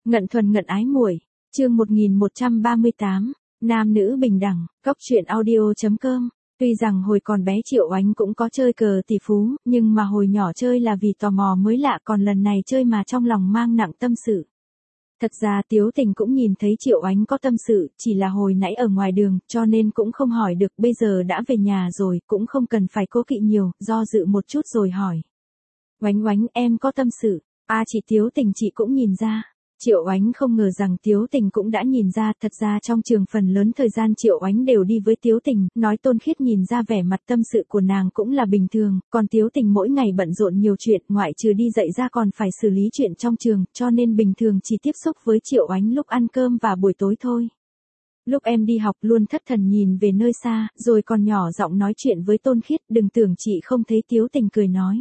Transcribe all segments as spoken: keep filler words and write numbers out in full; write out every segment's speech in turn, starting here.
Ngận thuần ngận ái muội, chương một nghìn một trăm ba mươi tám, nam nữ bình đẳng, cốc truyện audio chấm com. Tuy rằng hồi còn bé Triệu Oánh cũng có chơi cờ tỷ phú, nhưng mà hồi nhỏ chơi là vì tò mò mới lạ, còn lần này chơi mà trong lòng mang nặng tâm sự. Thật ra Tiếu Tình cũng nhìn thấy Triệu Oánh có tâm sự, chỉ là hồi nãy ở ngoài đường, cho nên cũng không hỏi được, bây giờ đã về nhà rồi, cũng không cần phải cố kỵ nhiều, do dự một chút rồi hỏi. Oánh Oánh, em có tâm sự. À, chị Tiếu Tình chị cũng nhìn ra. Triệu Oánh không ngờ rằng Tiếu Tình cũng đã nhìn ra, thật ra trong trường phần lớn thời gian Triệu Oánh đều đi với Tiếu Tình, nói Tôn Khiết nhìn ra vẻ mặt tâm sự của nàng cũng là bình thường, còn Tiếu Tình mỗi ngày bận rộn nhiều chuyện, ngoại trừ đi dạy ra còn phải xử lý chuyện trong trường, cho nên bình thường chỉ tiếp xúc với Triệu Oánh lúc ăn cơm và buổi tối thôi. Lúc em đi học luôn thất thần nhìn về nơi xa, rồi còn nhỏ giọng nói chuyện với Tôn Khiết, đừng tưởng chị không thấy. Tiếu Tình cười nói.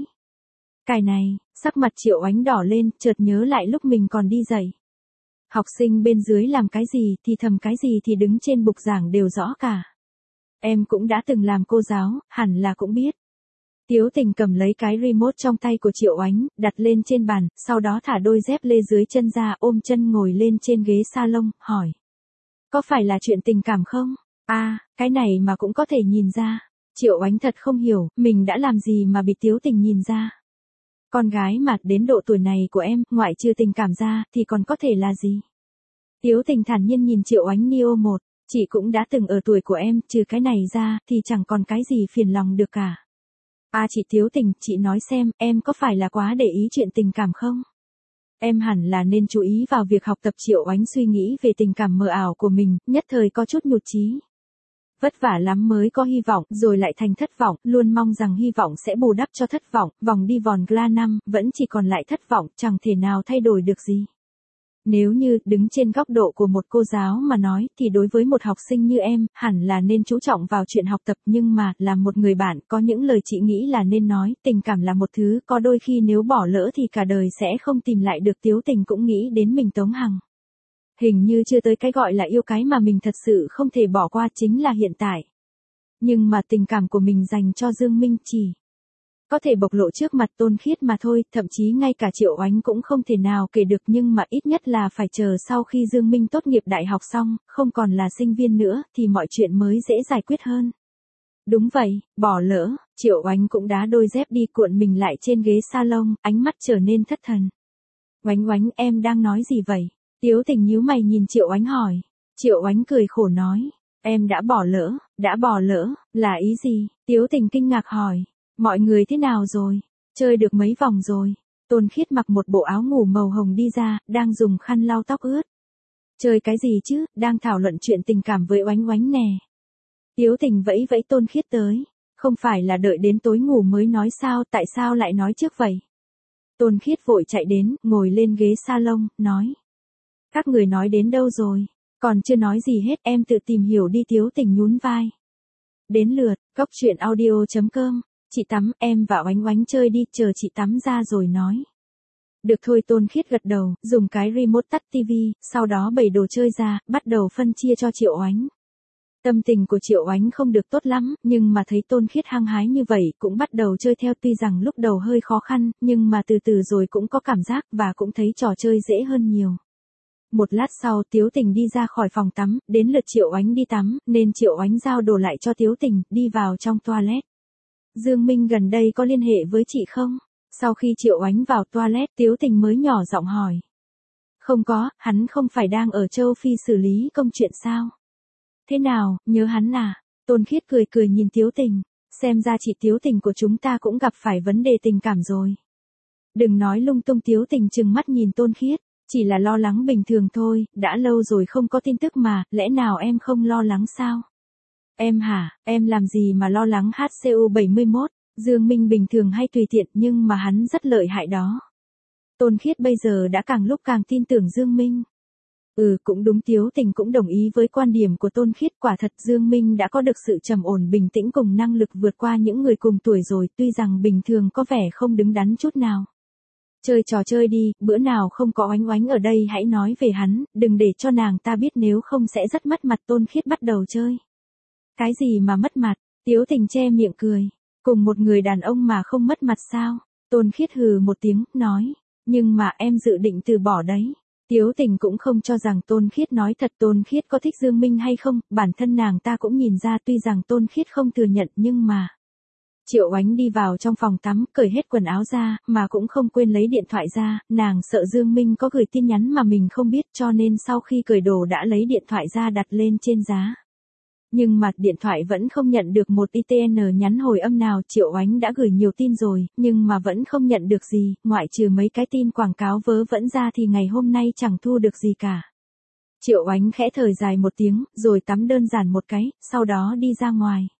Cái này, sắc mặt Triệu Oánh đỏ lên, chợt nhớ lại lúc mình còn đi dạy. Học sinh bên dưới làm cái gì thì thầm cái gì thì đứng trên bục giảng đều rõ cả. Em cũng đã từng làm cô giáo, hẳn là cũng biết. Tiếu Tình cầm lấy cái remote trong tay của Triệu Oánh, đặt lên trên bàn, sau đó thả đôi dép lê dưới chân ra, ôm chân ngồi lên trên ghế salon, hỏi. Có phải là chuyện tình cảm không? À, cái này mà cũng có thể nhìn ra. Triệu Oánh thật không hiểu, mình đã làm gì mà bị Tiếu Tình nhìn ra. Con gái mà đến độ tuổi này của em, ngoại trừ tình cảm ra, thì còn có thể là gì? Tiếu Tình thản nhiên nhìn Triệu Oánh Neo một, chị cũng đã từng ở tuổi của em, trừ cái này ra, thì chẳng còn cái gì phiền lòng được cả. À chị Tiếu Tình, chị nói xem, em có phải là quá để ý chuyện tình cảm không? Em hẳn là nên chú ý vào việc học tập. Triệu Oánh suy nghĩ về tình cảm mờ ảo của mình, nhất thời có chút nhụt chí. Vất vả lắm mới có hy vọng, rồi lại thành thất vọng, luôn mong rằng hy vọng sẽ bù đắp cho thất vọng, vòng đi vòng ra năm, vẫn chỉ còn lại thất vọng, chẳng thể nào thay đổi được gì. Nếu như, đứng trên góc độ của một cô giáo mà nói, thì đối với một học sinh như em, hẳn là nên chú trọng vào chuyện học tập, nhưng mà, là một người bạn, có những lời chị nghĩ là nên nói, tình cảm là một thứ, có đôi khi nếu bỏ lỡ thì cả đời sẽ không tìm lại được. Tiếu Tình cũng nghĩ đến mình Tống Hằng. Hình như chưa tới cái gọi là yêu cái mà mình thật sự không thể bỏ qua, chính là hiện tại. Nhưng mà tình cảm của mình dành cho Dương Minh chỉ có thể bộc lộ trước mặt Tôn Khiết mà thôi, thậm chí ngay cả Triệu Oánh cũng không thể nào kể được, nhưng mà ít nhất là phải chờ sau khi Dương Minh tốt nghiệp đại học xong, không còn là sinh viên nữa, thì mọi chuyện mới dễ giải quyết hơn. Đúng vậy, bỏ lỡ, Triệu Oánh cũng đá đôi dép đi, cuộn mình lại trên ghế salon, ánh mắt trở nên thất thần. Oánh Oánh, em đang nói gì vậy? Tiếu Tình nhíu mày nhìn Triệu Oánh hỏi. Triệu Oánh cười khổ nói. Em đã bỏ lỡ, đã bỏ lỡ, là ý gì? Tiếu Tình kinh ngạc hỏi. Mọi người thế nào rồi? Chơi được mấy vòng rồi? Tôn Khiết mặc một bộ áo ngủ màu hồng đi ra, đang dùng khăn lau tóc ướt. Chơi cái gì chứ, đang thảo luận chuyện tình cảm với Oánh Oánh nè. Tiếu Tình vẫy vẫy Tôn Khiết tới. Không phải là đợi đến tối ngủ mới nói sao, tại sao lại nói trước vậy? Tôn Khiết vội chạy đến, ngồi lên ghế salon, nói. Các người nói đến đâu rồi? Còn chưa nói gì hết, em tự tìm hiểu đi. Tiếu Tình nhún vai. Đến lượt, cốc truyện audio chấm com. Chị tắm, em và Oánh Oánh chơi đi, chờ chị tắm ra rồi nói. Được thôi. Tôn Khiết gật đầu, dùng cái remote tắt tivi, sau đó bày đồ chơi ra, bắt đầu phân chia cho Triệu Oánh. Tâm tình của Triệu Oánh không được tốt lắm, nhưng mà thấy Tôn Khiết hăng hái như vậy, cũng bắt đầu chơi theo, tuy rằng lúc đầu hơi khó khăn, nhưng mà từ từ rồi cũng có cảm giác, và cũng thấy trò chơi dễ hơn nhiều. Một lát sau, Tiếu Tình đi ra khỏi phòng tắm, đến lượt Triệu Oánh đi tắm, nên Triệu Oánh giao đồ lại cho Tiếu Tình, đi vào trong toilet. Dương Minh gần đây có liên hệ với chị không? Sau khi Triệu Oánh vào toilet, Tiếu Tình mới nhỏ giọng hỏi. Không có, hắn không phải đang ở châu Phi xử lý công chuyện sao? Thế nào, nhớ hắn à? Tôn Khiết cười cười nhìn Tiếu Tình. Xem ra chị Tiếu Tình của chúng ta cũng gặp phải vấn đề tình cảm rồi. Đừng nói lung tung. Tiếu Tình trừng mắt nhìn Tôn Khiết. Chỉ là lo lắng bình thường thôi, đã lâu rồi không có tin tức mà, lẽ nào em không lo lắng sao? Em hả, em làm gì mà lo lắng? hát xê u bảy mươi mốt, Dương Minh bình thường hay tùy tiện, nhưng mà hắn rất lợi hại đó. Tôn Khiết bây giờ đã càng lúc càng tin tưởng Dương Minh. Ừ, cũng đúng. Tiếu Tình cũng đồng ý với quan điểm của Tôn Khiết, quả thật Dương Minh đã có được sự trầm ổn bình tĩnh cùng năng lực vượt qua những người cùng tuổi rồi, tuy rằng bình thường có vẻ không đứng đắn chút nào. Chơi trò chơi đi, bữa nào không có Oánh Oánh ở đây hãy nói về hắn, đừng để cho nàng ta biết nếu không sẽ rất mất mặt. Tôn Khiết bắt đầu chơi. Cái gì mà mất mặt? Tiếu Tình che miệng cười. Cùng một người đàn ông mà không mất mặt sao? Tôn Khiết hừ một tiếng, nói. Nhưng mà em dự định từ bỏ đấy. Tiếu Tình cũng không cho rằng Tôn Khiết nói thật. Tôn Khiết có thích Dương Minh hay không, bản thân nàng ta cũng nhìn ra, tuy rằng Tôn Khiết không thừa nhận nhưng mà. Triệu Oánh đi vào trong phòng tắm, cởi hết quần áo ra, mà cũng không quên lấy điện thoại ra, nàng sợ Dương Minh có gửi tin nhắn mà mình không biết, cho nên sau khi cởi đồ đã lấy điện thoại ra đặt lên trên giá. Nhưng mà điện thoại vẫn không nhận được một i tê en nhắn hồi âm nào. Triệu Oánh đã gửi nhiều tin rồi, nhưng mà vẫn không nhận được gì, ngoại trừ mấy cái tin quảng cáo vớ vẩn ra thì ngày hôm nay chẳng thu được gì cả. Triệu Oánh khẽ thở dài một tiếng, rồi tắm đơn giản một cái, sau đó đi ra ngoài.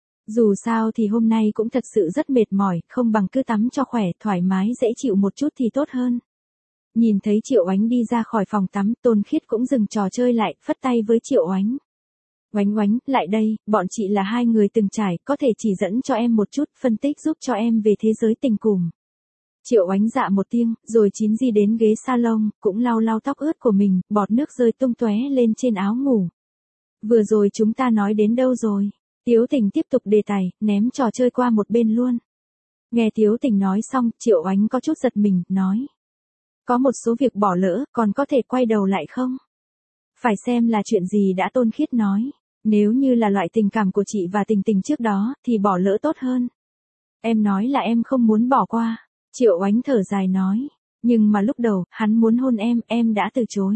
Dù sao thì hôm nay cũng thật sự rất mệt mỏi, không bằng cứ tắm cho khỏe, thoải mái dễ chịu một chút thì tốt hơn. Nhìn thấy Triệu Oánh đi ra khỏi phòng tắm, Tôn Khiết cũng dừng trò chơi lại, phất tay với Triệu Oánh. Oánh Oánh, lại đây, bọn chị là hai người từng trải, có thể chỉ dẫn cho em một chút, phân tích giúp cho em về thế giới tình cùm. Triệu Oánh dạ một tiếng, rồi chín di đến ghế salon, cũng lau lau tóc ướt của mình, bọt nước rơi tung tóe lên trên áo ngủ. Vừa rồi chúng ta nói đến đâu rồi? Tiếu Tình tiếp tục đề tài, ném trò chơi qua một bên luôn. Nghe Tiếu Tình nói xong, Triệu Oánh có chút giật mình, nói. Có một số việc bỏ lỡ, còn có thể quay đầu lại không? Phải xem là chuyện gì đã. Tôn Khiết nói. Nếu như là loại tình cảm của chị và Tình Tình trước đó, thì bỏ lỡ tốt hơn. Em nói là em không muốn bỏ qua. Triệu Oánh thở dài nói. Nhưng mà lúc đầu, hắn muốn hôn em, em đã từ chối.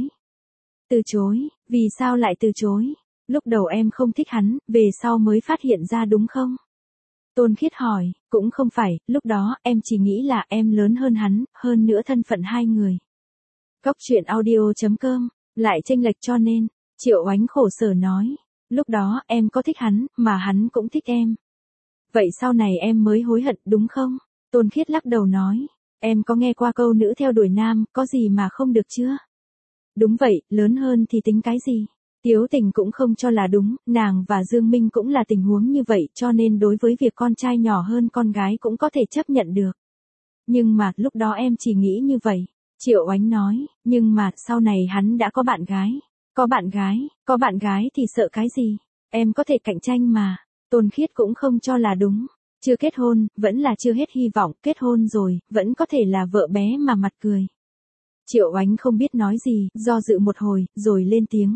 Từ chối, vì sao lại từ chối? Lúc đầu em không thích hắn, về sau mới phát hiện ra đúng không? Tôn Khiết hỏi, cũng không phải, lúc đó em chỉ nghĩ là em lớn hơn hắn, hơn nữa thân phận hai người. Cóc truyện audio chấm com, lại chênh lệch cho nên, Triệu Oánh khổ sở nói, lúc đó em có thích hắn, mà hắn cũng thích em. Vậy sau này em mới hối hận đúng không? Tôn Khiết lắc đầu nói, em có nghe qua câu nữ theo đuổi nam, có gì mà không được chưa? Đúng vậy, lớn hơn thì tính cái gì? Tiếu Tình cũng không cho là đúng, nàng và Dương Minh cũng là tình huống như vậy, cho nên đối với việc con trai nhỏ hơn con gái cũng có thể chấp nhận được. Nhưng mà, lúc đó em chỉ nghĩ như vậy. Triệu Oánh nói, nhưng mà, sau này hắn đã có bạn gái. Có bạn gái, có bạn gái thì sợ cái gì? Em có thể cạnh tranh mà. Tôn Khiết cũng không cho là đúng. Chưa kết hôn, vẫn là chưa hết hy vọng, kết hôn rồi, vẫn có thể là vợ bé mà mặt cười. Triệu Oánh không biết nói gì, do dự một hồi, rồi lên tiếng.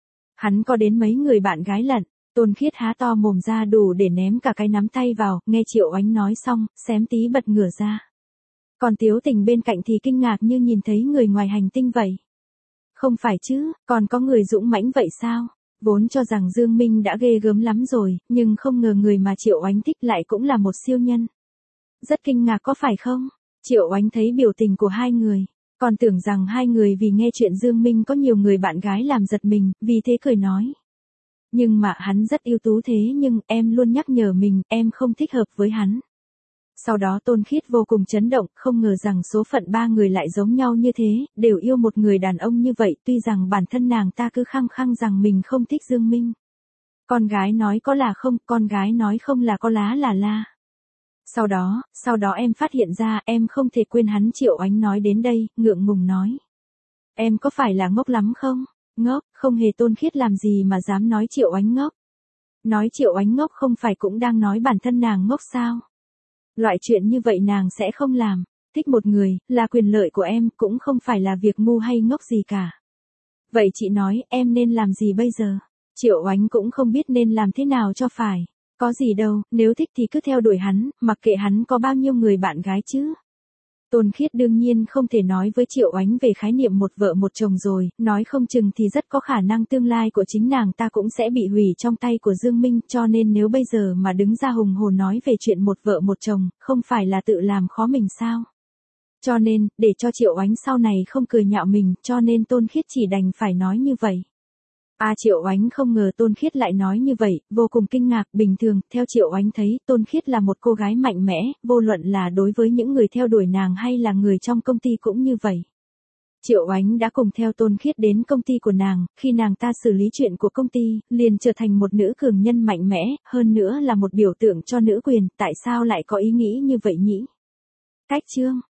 Hắn có đến mấy người bạn gái lận. Tôn Khiết há to mồm ra đủ để ném cả cái nắm tay vào, nghe Triệu Oánh nói xong, xém tí bật ngửa ra. Còn Tiếu Tình bên cạnh thì kinh ngạc như nhìn thấy người ngoài hành tinh vậy. Không phải chứ, còn có người dũng mãnh vậy sao? Vốn cho rằng Dương Minh đã ghê gớm lắm rồi, nhưng không ngờ người mà Triệu Oánh thích lại cũng là một siêu nhân. Rất kinh ngạc có phải không? Triệu Oánh thấy biểu tình của hai người. Còn tưởng rằng hai người vì nghe chuyện Dương Minh có nhiều người bạn gái làm giật mình, vì thế cười nói. Nhưng mà hắn rất ưu tú thế nhưng em luôn nhắc nhở mình, em không thích hợp với hắn. Sau đó Tôn Khiết vô cùng chấn động, không ngờ rằng số phận ba người lại giống nhau như thế, đều yêu một người đàn ông như vậy, tuy rằng bản thân nàng ta cứ khăng khăng rằng mình không thích Dương Minh. Con gái nói có là không, con gái nói không là có lá là la. Sau đó, sau đó em phát hiện ra em không thể quên hắn. Triệu Oánh nói đến đây, ngượng ngùng nói. Em có phải là ngốc lắm không? Ngốc, không hề. Tôn Khiết làm gì mà dám nói Triệu Oánh ngốc. Nói Triệu Oánh ngốc không phải cũng đang nói bản thân nàng ngốc sao? Loại chuyện như vậy nàng sẽ không làm. Thích một người, là quyền lợi của em, cũng không phải là việc ngu hay ngốc gì cả. Vậy chị nói em nên làm gì bây giờ? Triệu Oánh cũng không biết nên làm thế nào cho phải. Có gì đâu, nếu thích thì cứ theo đuổi hắn, mặc kệ hắn có bao nhiêu người bạn gái chứ. Tôn Khiết đương nhiên không thể nói với Triệu Oánh về khái niệm một vợ một chồng rồi, nói không chừng thì rất có khả năng tương lai của chính nàng ta cũng sẽ bị hủy trong tay của Dương Minh, cho nên nếu bây giờ mà đứng ra hùng hồn nói về chuyện một vợ một chồng, không phải là tự làm khó mình sao? Cho nên, để cho Triệu Oánh sau này không cười nhạo mình, cho nên Tôn Khiết chỉ đành phải nói như vậy. À Triệu Oánh không ngờ Tôn Khiết lại nói như vậy, vô cùng kinh ngạc. Bình thường, theo Triệu Oánh thấy, Tôn Khiết là một cô gái mạnh mẽ, vô luận là đối với những người theo đuổi nàng hay là người trong công ty cũng như vậy. Triệu Oánh đã cùng theo Tôn Khiết đến công ty của nàng, khi nàng ta xử lý chuyện của công ty, liền trở thành một nữ cường nhân mạnh mẽ, hơn nữa là một biểu tượng cho nữ quyền, tại sao lại có ý nghĩ như vậy nhỉ? Cách chương